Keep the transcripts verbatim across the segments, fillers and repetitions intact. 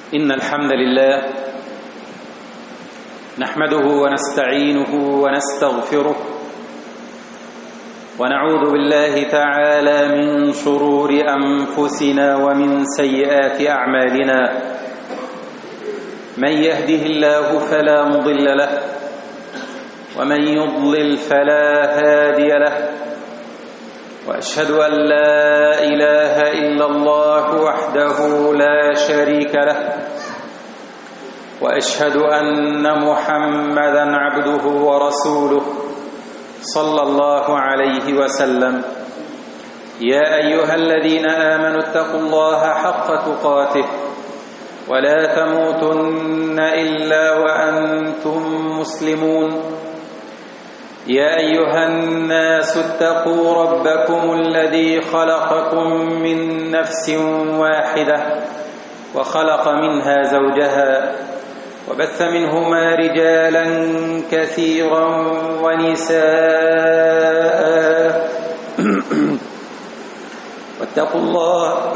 إن الحمد لله نحمده ونستعينه ونستغفره ونعوذ بالله تعالى من شرور أنفسنا ومن سيئات أعمالنا. من يهده الله فلا مضل له ومن يضلل فلا هادي له، وأشهد أن لا إله إلا الله وحده لا شريك له، وأشهد أن محمدًا عبده ورسوله صلى الله عليه وسلم. يا أيها الذين آمنوا اتقوا الله حق تقاته ولا تموتن إلا وأنتم مسلمون. يا أيها الناس اتقوا ربكم الذي خلقكم من نفس واحدة وخلق منها زوجها وبث منهما رجالا كثيرا ونساء واتقوا الله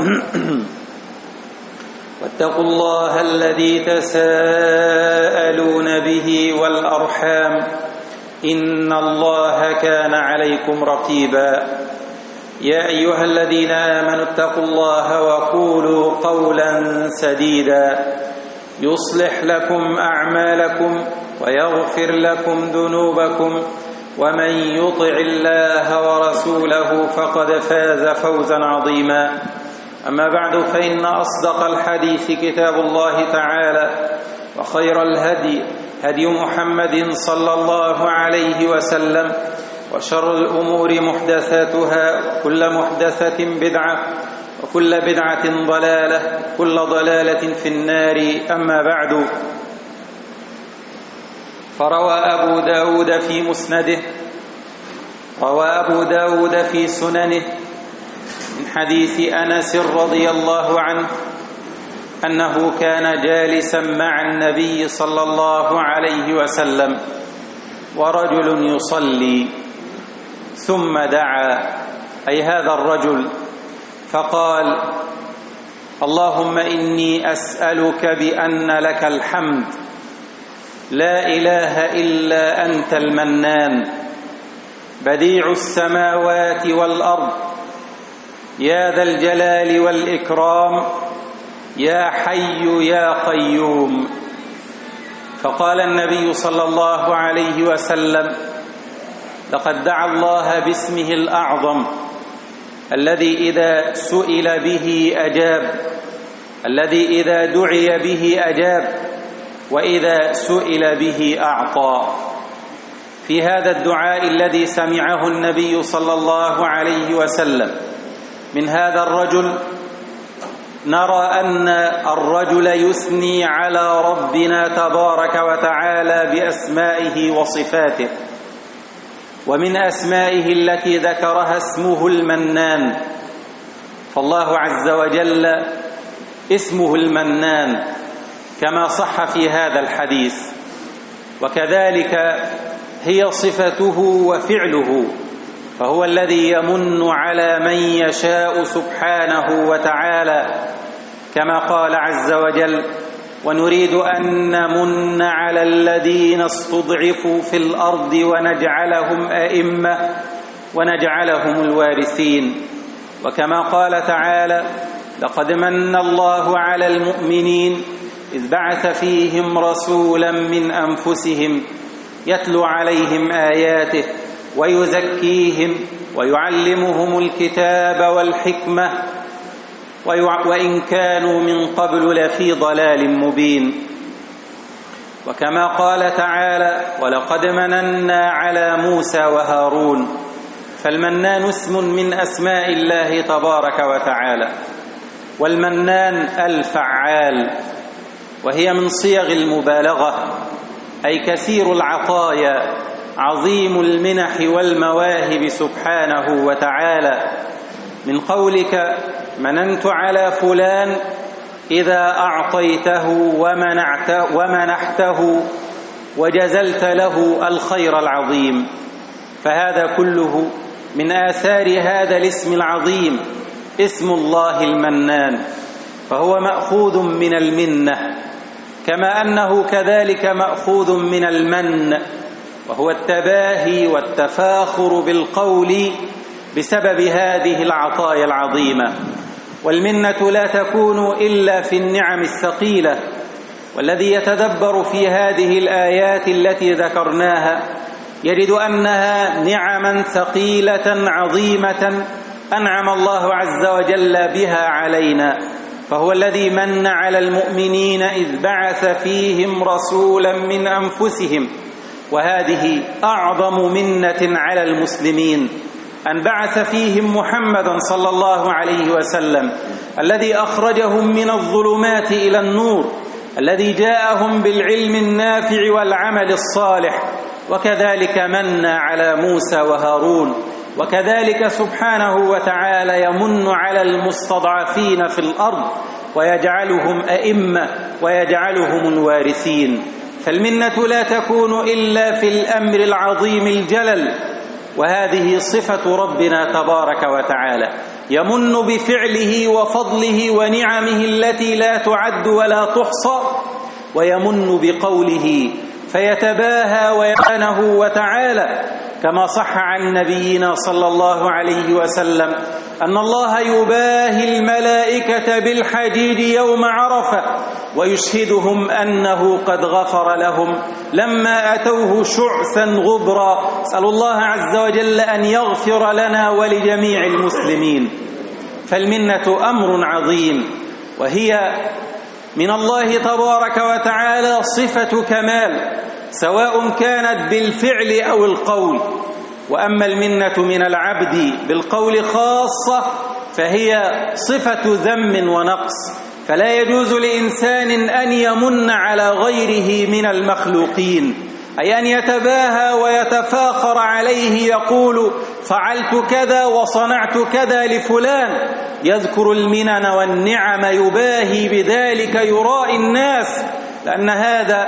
واتقوا الله الذي تساءلون به والأرحام إن الله كان عليكم رقيبا. يا أيها الذين آمنوا اتقوا الله وقولوا قولا سديدا يصلح لكم أعمالكم ويغفر لكم ذنوبكم، ومن يطع الله ورسوله فقد فاز فوزا عظيما. أما بعد، فإن أصدق الحديث كتاب الله تعالى، وخير الهدي هدي محمد صلى الله عليه وسلم، وشر الأمور محدثاتها، كل محدثة بدعة، وكل بدعة ضلالة، كل ضلالة في النار. أما بعد، فروى أبو داود في مسنده روى أبو داود في سننه من حديث أنس رضي الله عنه أنه كان جالسا مع النبي صلى الله عليه وسلم ورجل يصلي، ثم دعا، أي هذا الرجل، فقال: اللهم إني أسألك بأن لك الحمد، لا إله إلا أنت المنان، بديع السماوات والأرض، يا ذا الجلال والإكرام، يا حي يا قيوم. فقال النبي صلى الله عليه وسلم: لقد دعا الله باسمه الأعظم الذي إذا سئل به أجاب، الذي إذا دعي به أجاب، وإذا سئل به أعطى. في هذا الدعاء الذي سمعه النبي صلى الله عليه وسلم من هذا الرجل نرى أن الرجل يثني على ربنا تبارك وتعالى بأسمائه وصفاته، ومن أسمائه التي ذكرها اسمه المنان، فالله عز وجل اسمه المنان كما صح في هذا الحديث، وكذلك هي صفته وفعله، فهو الذي يمن على من يشاء سبحانه وتعالى، كما قال عز وجل: ونريد أن نمن على الذين استضعفوا في الأرض ونجعلهم أئمة ونجعلهم الوارثين. وكما قال تعالى: لقد من الله على المؤمنين إذ بعث فيهم رسولا من أنفسهم يتلو عليهم آياته ويزكيهم ويعلمهم الكتاب والحكمة وإن كانوا من قبل لفي ضلال مبين. وكما قال تعالى: ولقد مننا على موسى وهارون. فالمنان اسم من أسماء الله تبارك وتعالى، والمنان الفعال، وهي من صيغ المبالغة، أي كثير العطايا، عظيم المنح والمواهب سبحانه وتعالى. من قولك مننت على فلان إذا أعطيته ومنعته, ومنحته وجزلت له الخير العظيم، فهذا كله من آثار هذا الاسم العظيم، اسم الله المنان. فهو مأخوذ من المنة، كما أنه كذلك مأخوذ من المن، وهو التباهي والتفاخر بالقول بسبب هذه العطايا العظيمة. والمنة لا تكون إلا في النعم الثقيلة، والذي يتدبر في هذه الآيات التي ذكرناها يجد أنها نعما ثقيلة عظيمة أنعم الله عز وجل بها علينا. فهو الذي من على المؤمنين إذ بعث فيهم رسولا من أنفسهم، وهذه أعظم منة على المسلمين، أن بعث فيهم محمدا صلى الله عليه وسلم الذي أخرجهم من الظلمات إلى النور، الذي جاءهم بالعلم النافع والعمل الصالح. وكذلك من على موسى وهارون، وكذلك سبحانه وتعالى يمن على المستضعفين في الأرض ويجعلهم أئمة ويجعلهم الوارثين. فالمنة لا تكون إلا في الأمر العظيم الجلل، وهذه صفة ربنا تبارك وتعالى، يمن بفعله وفضله ونعمه التي لا تعد ولا تحصى، ويمن بقوله فيتباهى ويسبحانه وتعالى، كما صح عن نبينا صلى الله عليه وسلم أن الله يباهي الملائكة بالحجيج يوم عرفة ويشهدهم أنه قد غفر لهم لما أتوه شعثا غبرا. أسأل الله عز وجل أن يغفر لنا ولجميع المسلمين. فالمنة أمر عظيم، وهي من الله تبارك وتعالى صفة كمال، سواء كانت بالفعل أو القول. وأما المنة من العبد بالقول خاصة فهي صفة ذم ونقص، فلا يجوز لإنسان أن يمن على غيره من المخلوقين، أي أن يتباهى ويتفاخر عليه، يقول فعلت كذا وصنعت كذا لفلان، يذكر المنن والنعم يباهي بذلك يرائي الناس، لأن هذا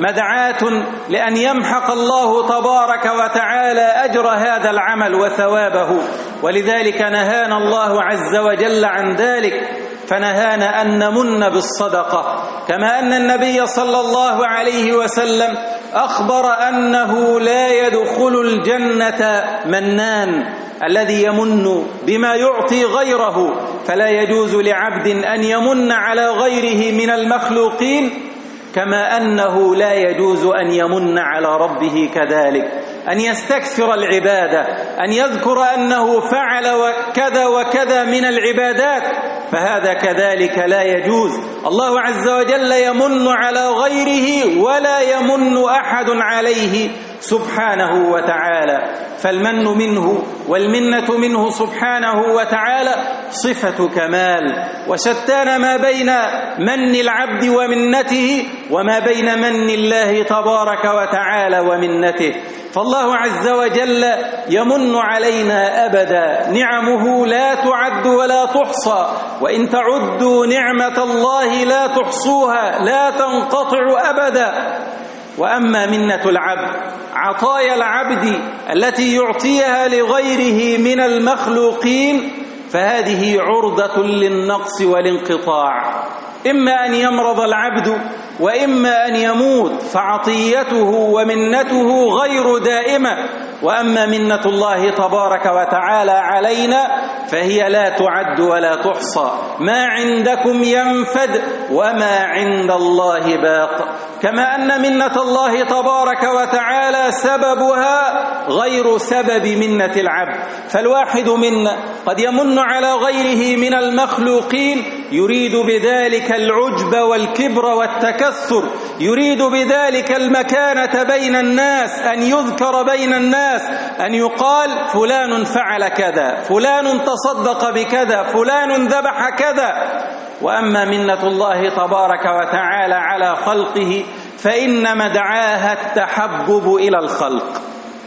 مدعاة لأن يمحق الله تبارك وتعالى أجر هذا العمل وثوابه. ولذلك نهانا الله عز وجل عن ذلك، فنهانا أن نمن بالصدقة، كما أن النبي صلى الله عليه وسلم أخبر أنه لا يدخل الجنة منان الذي يمن بما يعطي غيره. فلا يجوز لعبد أن يمن على غيره من المخلوقين، كما أنه لا يجوز أن يمن على ربه كذلك، أن يستكثر العبادة، أن يذكر أنه فعل كذا وكذا من العبادات، فهذا كذلك لا يجوز. الله عز وجل يمن على غيره ولا يمن أحد عليه سبحانه وتعالى. فالمن منه والمنة منه سبحانه وتعالى صفة كمال، وشتان ما بين من العبد ومنته وما بين من الله تبارك وتعالى ومنته. فالله عز وجل يمن علينا أبدا، نعمه لا تعد ولا تحصى، وإن تعدوا نعمة الله لا تحصوها، لا تنقطع أبدا. وأما منة العبد، عطايا العبد التي يعطيها لغيره من المخلوقين، فهذه عرضة للنقص والانقطاع، إما أن يمرض العبد وإما أن يموت، فعطيته ومنته غير دائمة. وأما منة الله تبارك وتعالى علينا فهي لا تعد ولا تحصى، ما عندكم ينفد وما عند الله باق. كما أن منة الله تبارك وتعالى سببها غير سبب منة العبد، فالواحد منا قد يمن على غيره من المخلوقين يريد بذلك العجب والكبر والتكثر، يريد بذلك المكانة بين الناس، أن يذكر بين الناس، أن يقال فلان فعل كذا، فلان تصدق بكذا، فلان ذبح كذا. وأما منة الله تبارك وتعالى على خلقه فإن مدعاها التحبب إلى الخلق.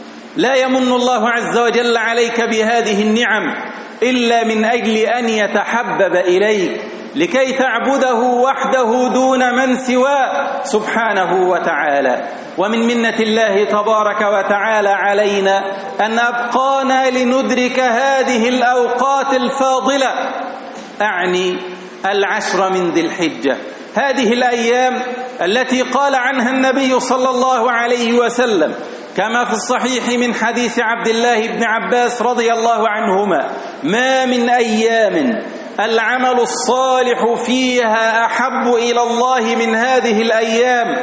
لا يمن الله عز وجل عليك بهذه النعم إلا من أجل أن يتحبب إليك، لكي تعبده وحده دون من سواه سبحانه وتعالى. ومن منة الله تبارك وتعالى علينا أن أبقانا لندرك هذه الأوقات الفاضلة، أعني العشر من ذي الحجة. هذه الأيام التي قال عنها النبي صلى الله عليه وسلم كما في الصحيح من حديث عبد الله بن عباس رضي الله عنهما: ما من أيام العمل الصالح فيها أحب إلى الله من هذه الأيام.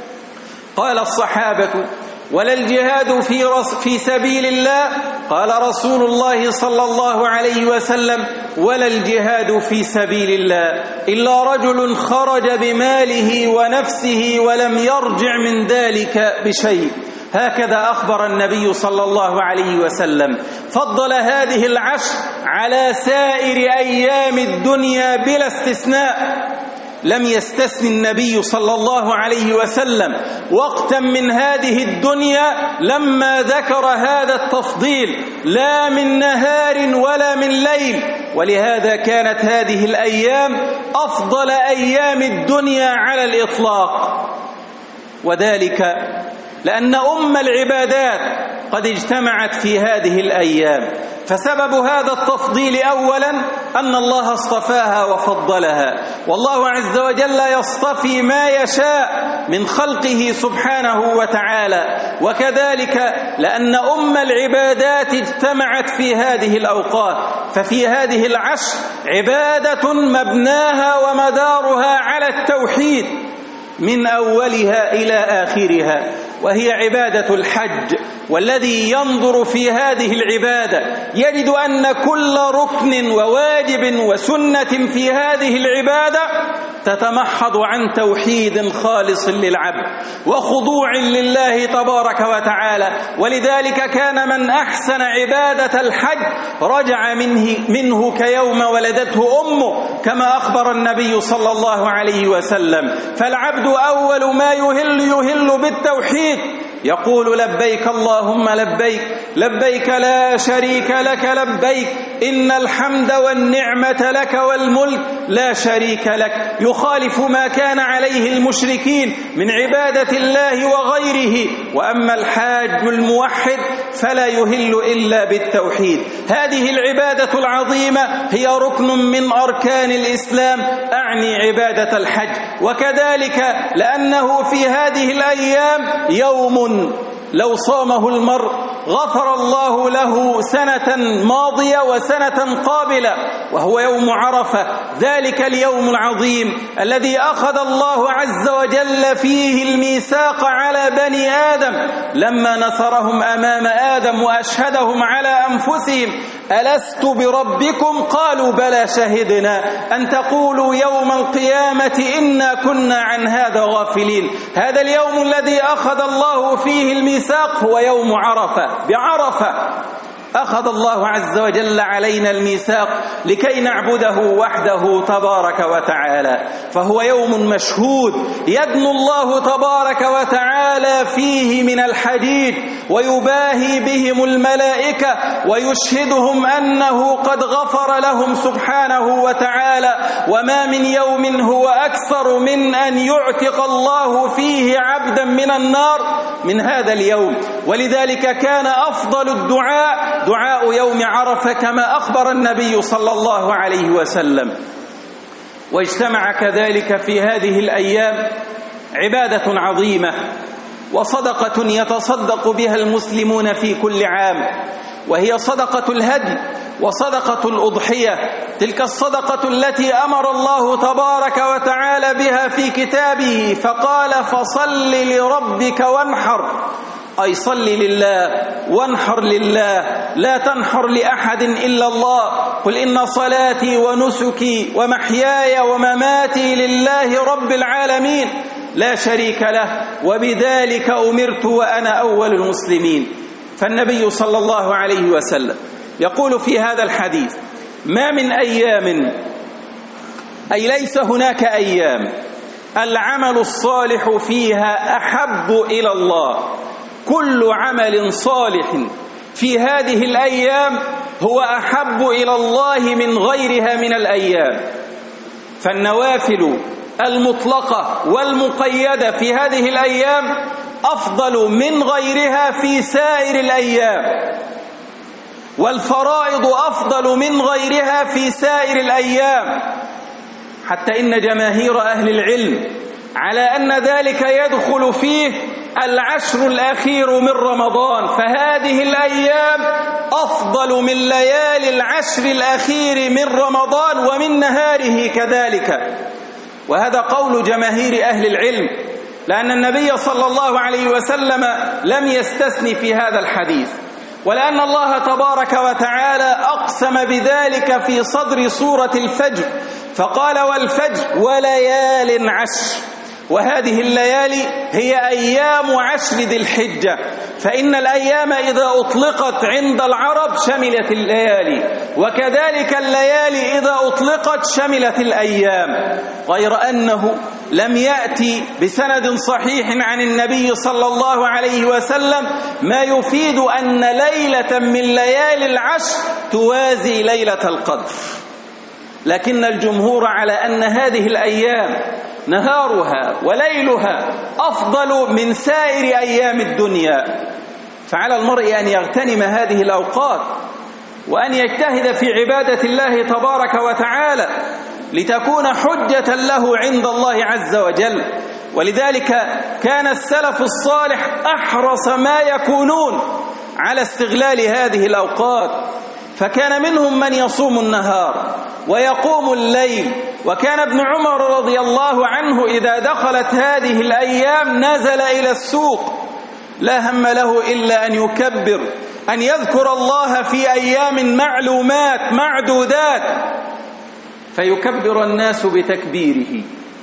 قال الصحابة: ولا الجهاد في, في سبيل الله؟ قال رسول الله صلى الله عليه وسلم: ولا الجهاد في سبيل الله إلا رجل خرج بماله ونفسه ولم يرجع من ذلك بشيء. هكذا أخبر النبي صلى الله عليه وسلم، فضل هذه العشر على سائر أيام الدنيا بلا استثناء. لم يستثن النبي صلى الله عليه وسلم وقتا من هذه الدنيا لما ذكر هذا التفضيل، لا من نهار ولا من ليل. ولهذا كانت هذه الأيام أفضل أيام الدنيا على الإطلاق، وذلك لأن أم العبادات قد اجتمعت في هذه الأيام. فسبب هذا التفضيل أولا أن الله اصطفاها وفضلها، والله عز وجل يصطفي ما يشاء من خلقه سبحانه وتعالى. وكذلك لأن أم العبادات اجتمعت في هذه الأوقات، ففي هذه العشر عبادة مبناها ومدارها على التوحيد من أولها إلى آخرها، وهي عبادة الحج. والذي ينظر في هذه العبادة يجد أن كل ركن وواجب وسنة في هذه العبادة تتمحض عن توحيد خالص للعبد وخضوع لله تبارك وتعالى. ولذلك كان من أحسن عبادة الحج رجع منه, منه كيوم ولدته أمه، كما أخبر النبي صلى الله عليه وسلم. فالعبد أول ما يهل يهل بالتوحيد، يقول: لبيك اللهم لبيك، لبيك لا شريك لك لبيك، إن الحمد والنعمة لك والملك لا شريك لك. يخالف ما كان عليه المشركين من عبادة الله وغيره. وأما الحاج الموحد فلا يهل إلا بالتوحيد. هذه العبادة العظيمة هي ركن من أركان الإسلام، أعني عبادة الحج. وكذلك لأنه في هذه الأيام يوم لو صامه المرء غفر الله له سنة ماضية وسنة قابلة، وهو يوم عرفة، ذلك اليوم العظيم الذي أخذ الله عز وجل فيه الميثاق على بني آدم لما نصرهم أمام آدم وأشهدهم على أنفسهم: ألست بربكم؟ قالوا بلى شهدنا أن تقولوا يوم القيامة إنا كنا عن هذا غافلين. هذا اليوم الذي أخذ الله فيه الميثاق هو يوم عرفة. بعرفة أخذ الله عز وجل علينا الميثاق لكي نعبده وحده تبارك وتعالى، فهو يوم مشهود يدن الله تبارك وتعالى فيه من الحديد ويباهي بهم الملائكة ويشهدهم أنه قد غفر لهم سبحانه وتعالى. وما من يوم هو أكثر من أن يعتق الله فيه عبدا من النار من هذا اليوم. ولذلك كان أفضل الدعاء دعاء يوم عرفة كما أخبر النبي صلى الله عليه وسلم. واجتمع كذلك في هذه الأيام عبادة عظيمة وصدقة يتصدق بها المسلمون في كل عام، وهي صدقة الهدي وصدقة الأضحية، تلك الصدقة التي أمر الله تبارك وتعالى بها في كتابه فقال: فصل لربك وانحر، أي صل لله وانحر لله، لا تنحر لأحد إلا الله. قل إن صلاتي ونسكي ومحياي ومماتي لله رب العالمين لا شريك له وبذلك أمرت وأنا أول المسلمين. فالنبي صلى الله عليه وسلم يقول في هذا الحديث: ما من أيام، أي ليس هناك أيام العمل الصالح فيها أحب إلى الله. كل عمل صالح في هذه الأيام هو أحب إلى الله من غيرها من الأيام. فالنوافل المطلقة والمقيدة في هذه الأيام أفضل من غيرها في سائر الأيام، والفرائض أفضل من غيرها في سائر الأيام. حتى إن جماهير أهل العلم على أن ذلك يدخل فيه العشر الأخير من رمضان، فهذه الأيام أفضل من ليالي العشر الأخير من رمضان ومن نهاره كذلك. وهذا قول جماهير أهل العلم، لأن النبي صلى الله عليه وسلم لم يستثني في هذا الحديث، ولأن الله تبارك وتعالى أقسم بذلك في صدر سورة الفجر فقال: والفجر وليال عشر. وهذه الليالي هي أيام عشر ذي الحجة، فإن الأيام إذا أطلقت عند العرب شملت الليالي، وكذلك الليالي إذا أطلقت شملت الأيام، غير أنه لم يأتي بسند صحيح عن النبي صلى الله عليه وسلم ما يفيد أن ليلة من ليالي العشر توازي ليلة القدر. لكن الجمهور على أن هذه الأيام نهارها وليلها أفضل من سائر أيام الدنيا، فعلى المرء أن يغتنم هذه الأوقات وأن يجتهد في عبادة الله تبارك وتعالى لتكون حجة له عند الله عز وجل. ولذلك كان السلف الصالح أحرص ما يكونون على استغلال هذه الأوقات، فكان منهم من يصوم النهار ويقوم الليل. وكان ابن عمر رضي الله عنه إذا دخلت هذه الأيام نزل إلى السوق لا هم له إلا أن يكبر، أن يذكر الله في أيام معلومات معدودات، فيكبر الناس بتكبيره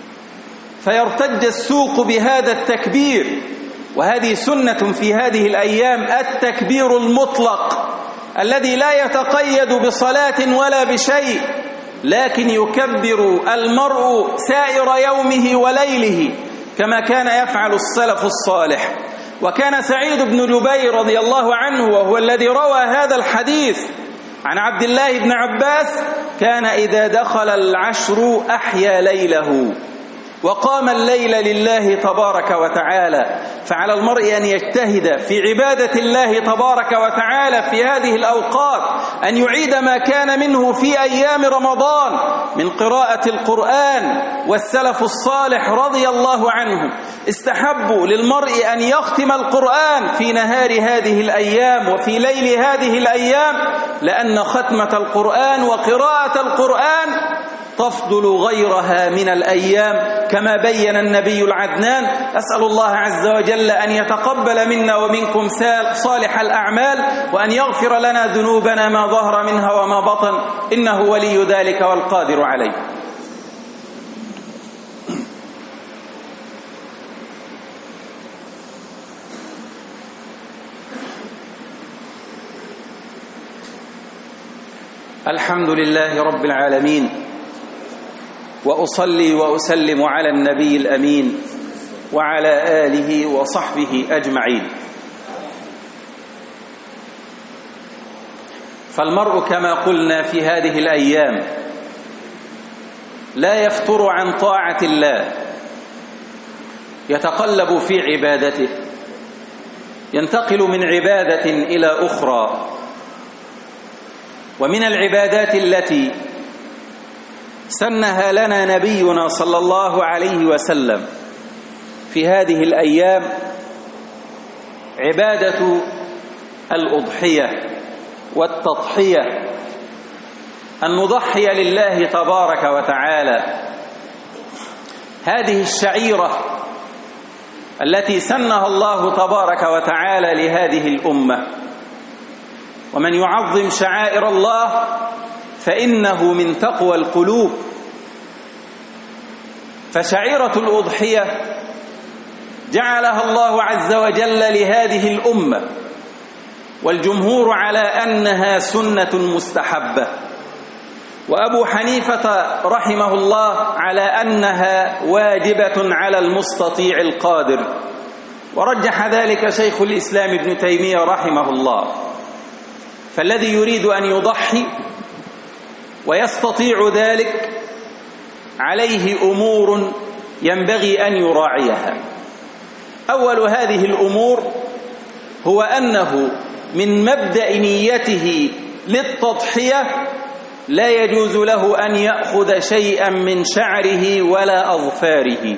فيرتج السوق بهذا التكبير. وهذه سنة في هذه الأيام، التكبير المطلق الذي لا يتقيد بصلاة ولا بشيء، لكن يكبر المرء سائر يومه وليله كما كان يفعل السلف الصالح. وكان سعيد بن جبير رضي الله عنه، وهو الذي روى هذا الحديث عن عبد الله بن عباس، كان إذا دخل العشر أحيا ليله وقام الليل لله تبارك وتعالى. فعلى المرء أن يجتهد في عبادة الله تبارك وتعالى في هذه الأوقات، أن يعيد ما كان منه في أيام رمضان من قراءة القرآن. والسلف الصالح رضي الله عنهم استحبوا للمرء أن يختم القرآن في نهار هذه الأيام وفي ليل هذه الأيام، لأن ختمة القرآن وقراءة القرآن تفضل غيرها من الأيام كما بين النبي العدنان. أسأل الله عز وجل أن يتقبل منا ومنكم صالح الأعمال، وأن يغفر لنا ذنوبنا ما ظهر منها وما بطن، إنه ولي ذلك والقادر عليه. الحمد لله رب العالمين، وأصلي وأسلم على النبي الأمين وعلى آله وصحبه أجمعين. فالمرء كما قلنا في هذه الأيام لا يفتر عن طاعة الله، يتقلب في عبادته، ينتقل من عبادة إلى أخرى. ومن العبادات التي سنها لنا نبينا صلى الله عليه وسلم في هذه الأيام عبادة الأضحية والتضحية، أن نضحي لله تبارك وتعالى. هذه الشعيرة التي سنها الله تبارك وتعالى لهذه الأمة، ومن يعظم شعائر الله فإنه من تقوى القلوب. فشعيرة الأضحية جعلها الله عز وجل لهذه الأمة، والجمهور على أنها سنة مستحبة، وأبو حنيفة رحمه الله على أنها واجبة على المستطيع القادر، ورجح ذلك شيخ الإسلام ابن تيمية رحمه الله. فالذي يريد أن يضحي ويستطيع ذلك عليه أمور ينبغي أن يراعيها. أول هذه الأمور هو أنه من مبدأ نيته للتضحية لا يجوز له أن يأخذ شيئا من شعره ولا أظفاره،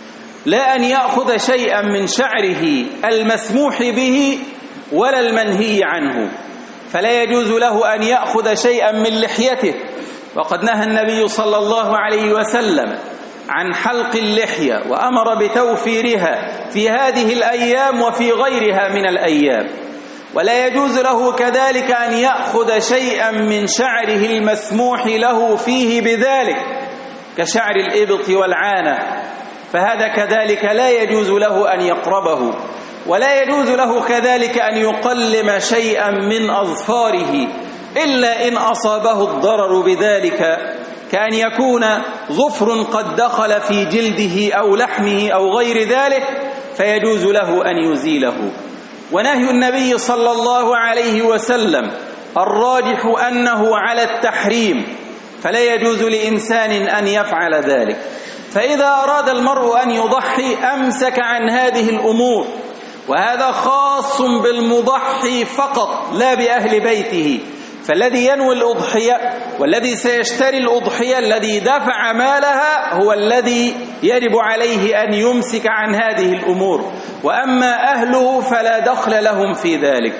لا أن يأخذ شيئا من شعره المسموح به ولا المنهي عنه، فلا يجوز له أن يأخذ شيئا من لحيته، وقد نهى النبي صلى الله عليه وسلم عن حلق اللحية وأمر بتوفيرها في هذه الأيام وفي غيرها من الأيام. ولا يجوز له كذلك أن يأخذ شيئا من شعره المسموح له فيه بذلك كشعر الإبط والعانة، فهذا كذلك لا يجوز له أن يقربه. ولا يجوز له كذلك أن يقلم شيئا من أظفاره إلا إن أصابه الضرر بذلك، كأن يكون ظفر قد دخل في جلده أو لحمه أو غير ذلك، فيجوز له أن يزيله. ونهي النبي صلى الله عليه وسلم الراجح أنه على التحريم، فلا يجوز لإنسان أن يفعل ذلك. فإذا أراد المرء أن يضحي أمسك عن هذه الأمور، وهذا خاص بالمضحي فقط لا بأهل بيته. فالذي ينوي الأضحية والذي سيشتري الأضحية الذي دفع مالها هو الذي يجب عليه أن يمسك عن هذه الأمور، وأما أهله فلا دخل لهم في ذلك.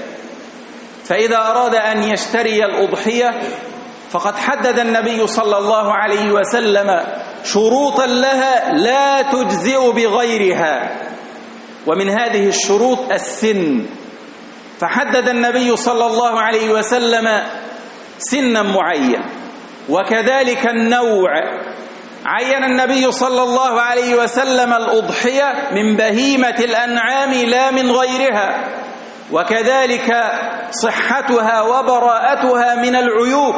فإذا أراد أن يشتري الأضحية فقد حدد النبي صلى الله عليه وسلم شروطا لها لا تجزئ بغيرها، ومن هذه الشروط السن، فحدد النبي صلى الله عليه وسلم سنا معين، وكذلك النوع. عين النبي صلى الله عليه وسلم الأضحية من بهيمة الأنعام لا من غيرها، وكذلك صحتها وبراءتها من العيوب،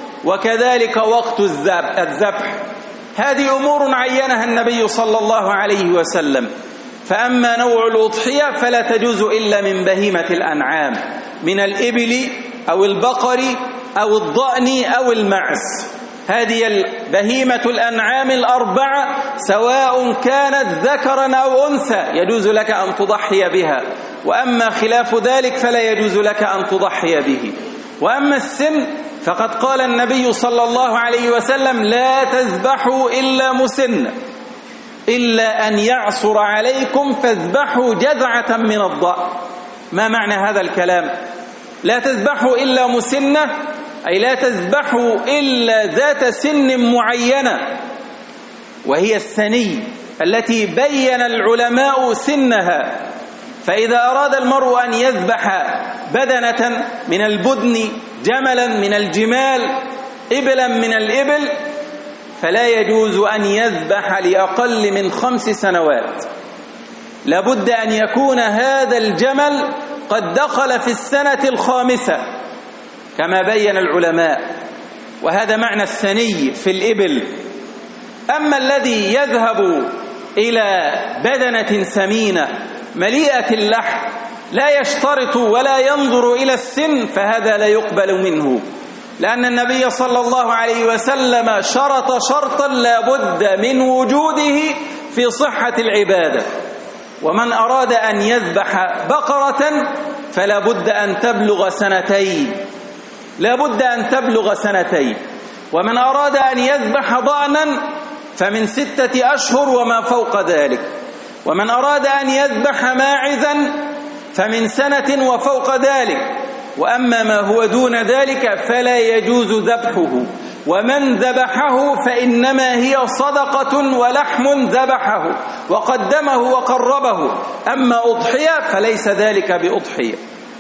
وكذلك وقت الذبح. هذه أمور عينها النبي صلى الله عليه وسلم. فأما نوع الأضحية فلا تجوز إلا من بهيمة الأنعام، من الإبل أو البقر أو الضأن أو المعز. هذه بهيمة الأنعام الأربعة سواء كانت ذكرا أو أنثى يجوز لك أن تضحي بها، وأما خلاف ذلك فلا يجوز لك أن تضحي به. وأما السن فقد قال النبي صلى الله عليه وسلم لا تذبحوا إلا مسن، إلا أن يعصر عليكم فاذبحوا جذعة من الضأن. ما معنى هذا الكلام؟ لا تذبحوا إلا مسنة، أي لا تذبحوا إلا ذات سن معينة، وهي السني التي بين العلماء سنها. فإذا أراد المرء أن يذبح بدنة من البدن، جملا من الجمال، إبلا من الإبل، فلا يجوز أن يذبح لأقل من خمس سنوات. لابد أن يكون هذا الجمل قد دخل في السنة الخامسة كما بين العلماء، وهذا معنى السني في الإبل. أما الذي يذهب إلى بدنة سمينة مليئة اللحم لا يشترط ولا ينظر إلى السن، فهذا لا يقبل منه، لأن النبي صلى الله عليه وسلم شرط شرطا لا بد من وجوده في صحة العبادة. ومن أراد أن يذبح بقرة فلا بد أن تبلغ سنتين، لا بد أن تبلغ سنتين. ومن أراد أن يذبح ضأنا فمن ستة أشهر وما فوق ذلك. ومن أراد أن يذبح ماعزا فمن سنة وفوق ذلك. وأما ما هو دون ذلك فلا يجوز ذبحه، ومن ذبحه فإنما هي صدقة ولحم ذبحه وقدمه وقربه، أما أضحية فليس ذلك بأضحية.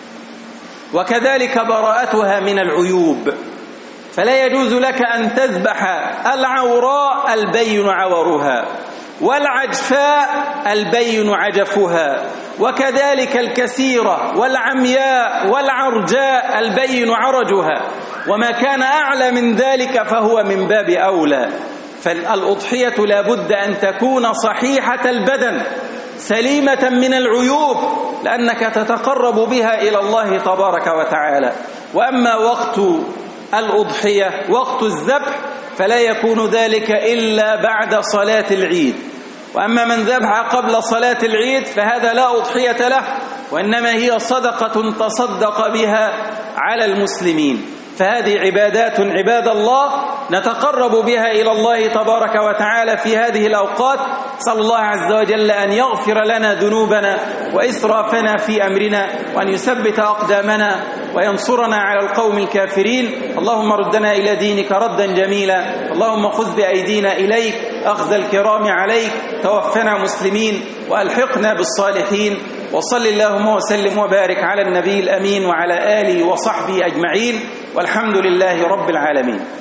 وكذلك براءتها من العيوب، فلا يجوز لك أن تذبح العوراء البين عورها، والعجفاء البين عجفها، وكذلك الكسيرة والعمياء والعرجاء البين عرجها، وما كان أعلى من ذلك فهو من باب أولى. فالأضحية لا بد أن تكون صحيحة البدن سليمة من العيوب، لأنك تتقرب بها إلى الله تبارك وتعالى. وأما وقت الأضحية وقت الذبح فلا يكون ذلك إلا بعد صلاة العيد. وأما من ذبح قبل صلاة العيد فهذا لا أضحية له، وإنما هي صدقة تصدق بها على المسلمين. فهذه عبادات عباد الله نتقرب بها إلى الله تبارك وتعالى في هذه الأوقات. صلى الله عز وجل أن يغفر لنا ذنوبنا وإسرافنا في أمرنا، وأن يثبت أقدامنا وينصرنا على القوم الكافرين. اللهم ردنا إلى دينك ردا جميلا، اللهم خذ بأيدينا إليك أخذ الكرام عليك، توفنا مسلمين وألحقنا بالصالحين. وصل اللهم وسلم وبارك على النبي الأمين وعلى آله وصحبه أجمعين، والحمد لله رب العالمين.